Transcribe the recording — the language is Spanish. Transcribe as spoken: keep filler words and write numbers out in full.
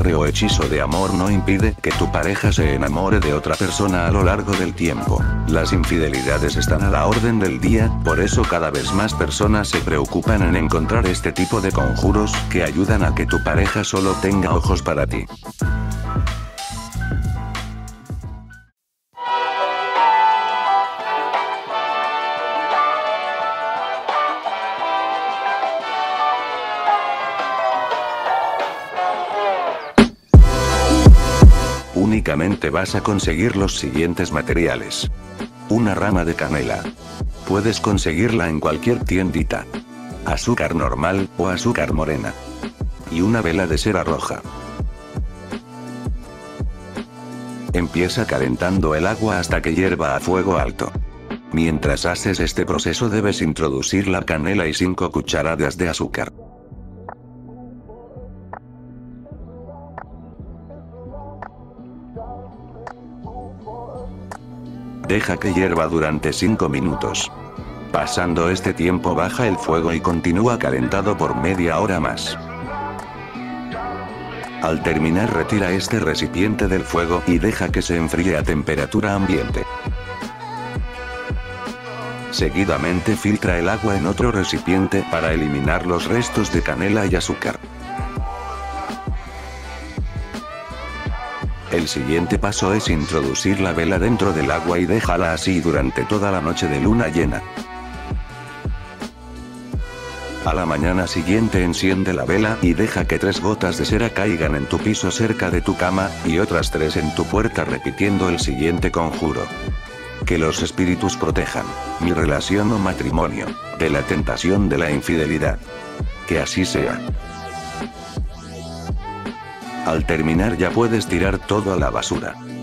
amarre o hechizo de amor no impide que tu pareja se enamore de otra persona a lo largo del tiempo. Las infidelidades están a la orden del día, por eso cada vez más personas se preocupan en encontrar este tipo de conjuros que ayudan a que tu pareja solo tenga ojos para ti. Únicamente vas a conseguir los siguientes materiales. Una rama de canela. Puedes conseguirla en cualquier tiendita. Azúcar normal, o azúcar morena. Y una vela de cera roja. Empieza calentando el agua hasta que hierva a fuego alto. Mientras haces este proceso debes introducir la canela y cinco cucharadas de azúcar. Deja que hierva durante cinco minutos. Pasando este tiempo baja el fuego y continúa calentado por media hora más. Al terminar retira este recipiente del fuego y deja que se enfríe a temperatura ambiente. Seguidamente filtra el agua en otro recipiente para eliminar los restos de canela y azúcar. El siguiente paso es introducir la vela dentro del agua y déjala así durante toda la noche de luna llena. A la mañana siguiente enciende la vela y deja que tres gotas de cera caigan en tu piso cerca de tu cama, y otras tres en tu puerta repitiendo el siguiente conjuro. Que los espíritus protejan mi relación o matrimonio de la tentación de la infidelidad. Que así sea. Al terminar ya puedes tirar todo a la basura.